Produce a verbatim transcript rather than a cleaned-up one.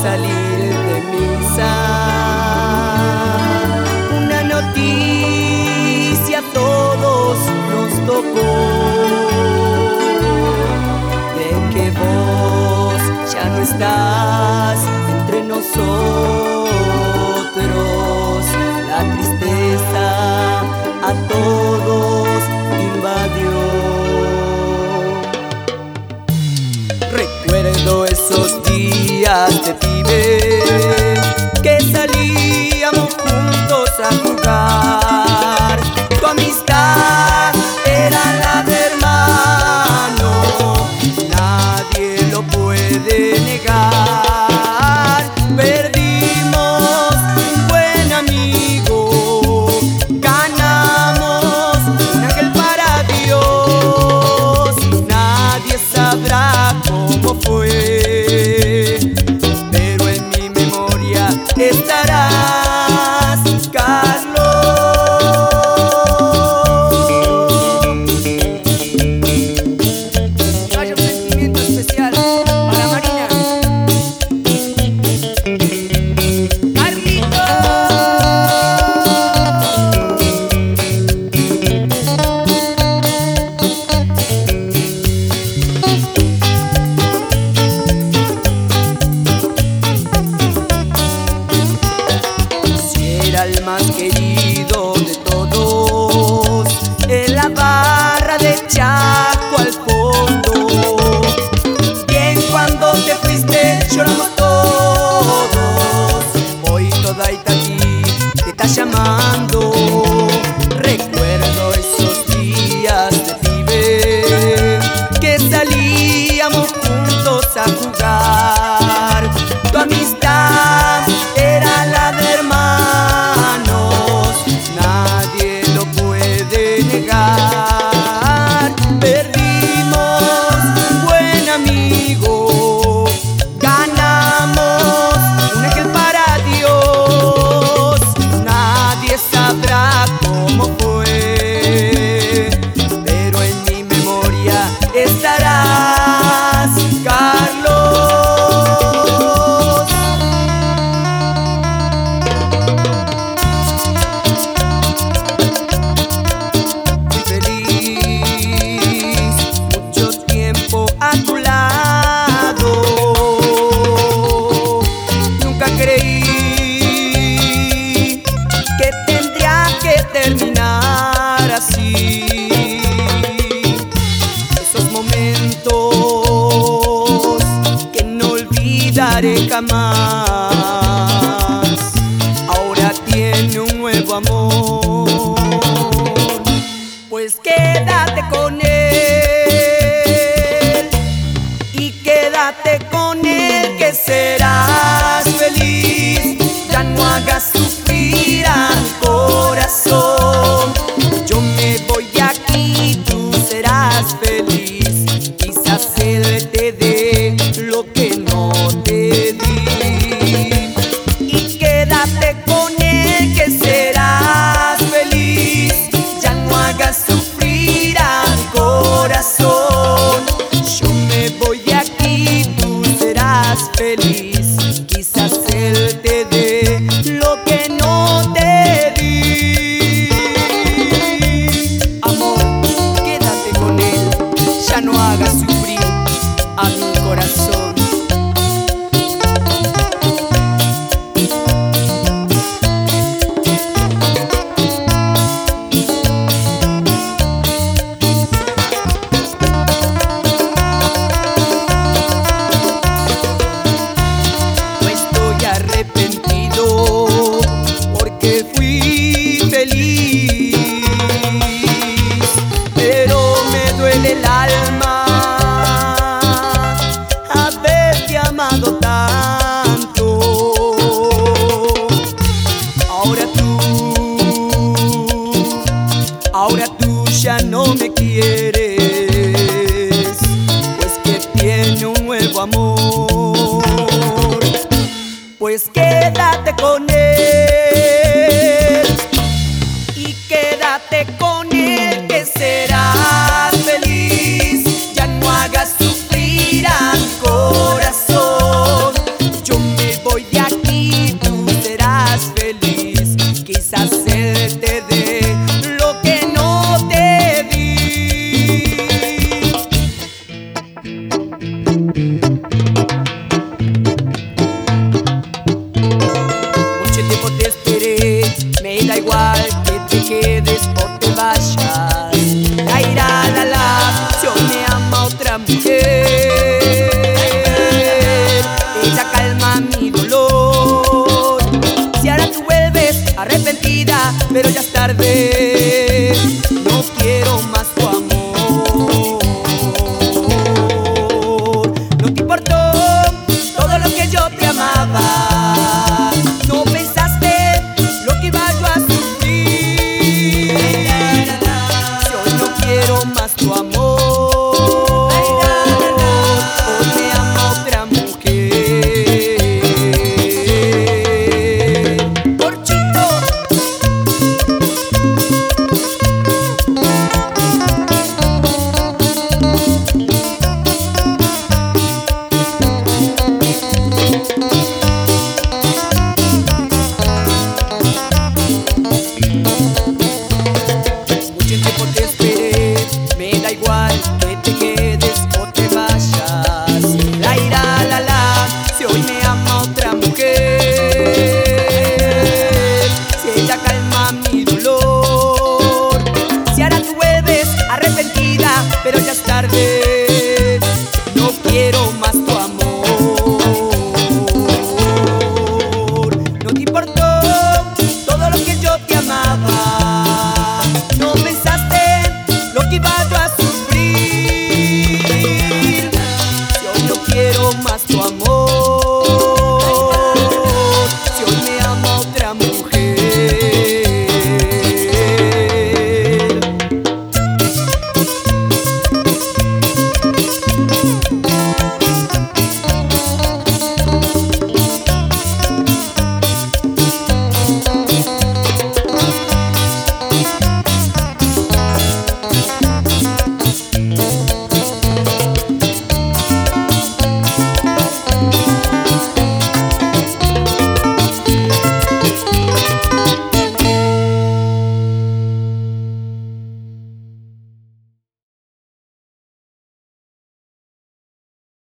salir de misa, una noticia a todos nos tocó, de que vos ya no estás entre nosotros. La tristeza a todos invadió. Recuerdo esos días de pibe que salíamos juntos a jugar. Tu amistad era la de hermano, nadie lo puede negar. Perdimos un buen amigo, ganamos un ángel para Dios. Nadie sabrá cómo fue, pero en mi memoria estarás, Carlos. Hay un sentimiento especial para Marina. El más querido de todos, en la barra de Chaco al fondo. Bien, cuando te fuiste lloramos todos. Hoy toda Itatí te está llamando. Recuerdo esos días de pibe que salíamos juntos a jugar. Tu amistad era la de hermanos, nadie lo puede negar. Perdimos un buen amigo, ganamos un ángel para Dios. Nadie sabrá cómo fue, pero en mi memoria estarás, Carlos. A tu lado, nunca creí que tendría que terminar así. Esos momentos que no olvidaré jamás. Ahora tiene un nuevo amor, pues quédate con él. Quédate con él que serás feliz. Ya no hagas sufrir a mi corazón. Yo me voy de aquí, tú serás feliz. Quizás él te dé lo que no te di. Y quédate con él que serás feliz. Ya no hagas sufrir a mi corazón. Yo me voy de aquí, tú serás feliz. Quizás él te dé lo que no te di. Amor, quédate con él, ya no hagas sufrir a mi corazón. Porque fui feliz, pero me duele el alma haberte amado tanto. Ahora tú, ahora tú ya no me quieres, pues que tiene un nuevo amor. Pues quédate con él y quédate con él que serás feliz. Ya no hagas sufrir a mi corazón. Yo me te dé lo que no te di. Mucho tiempo te esperé, me da igual que te quedes o te vayas. La irada, la acción me ama otra mujer. Ella calma mi dolor. Si ahora tú vuelves arrepentida, pero ya es tarde.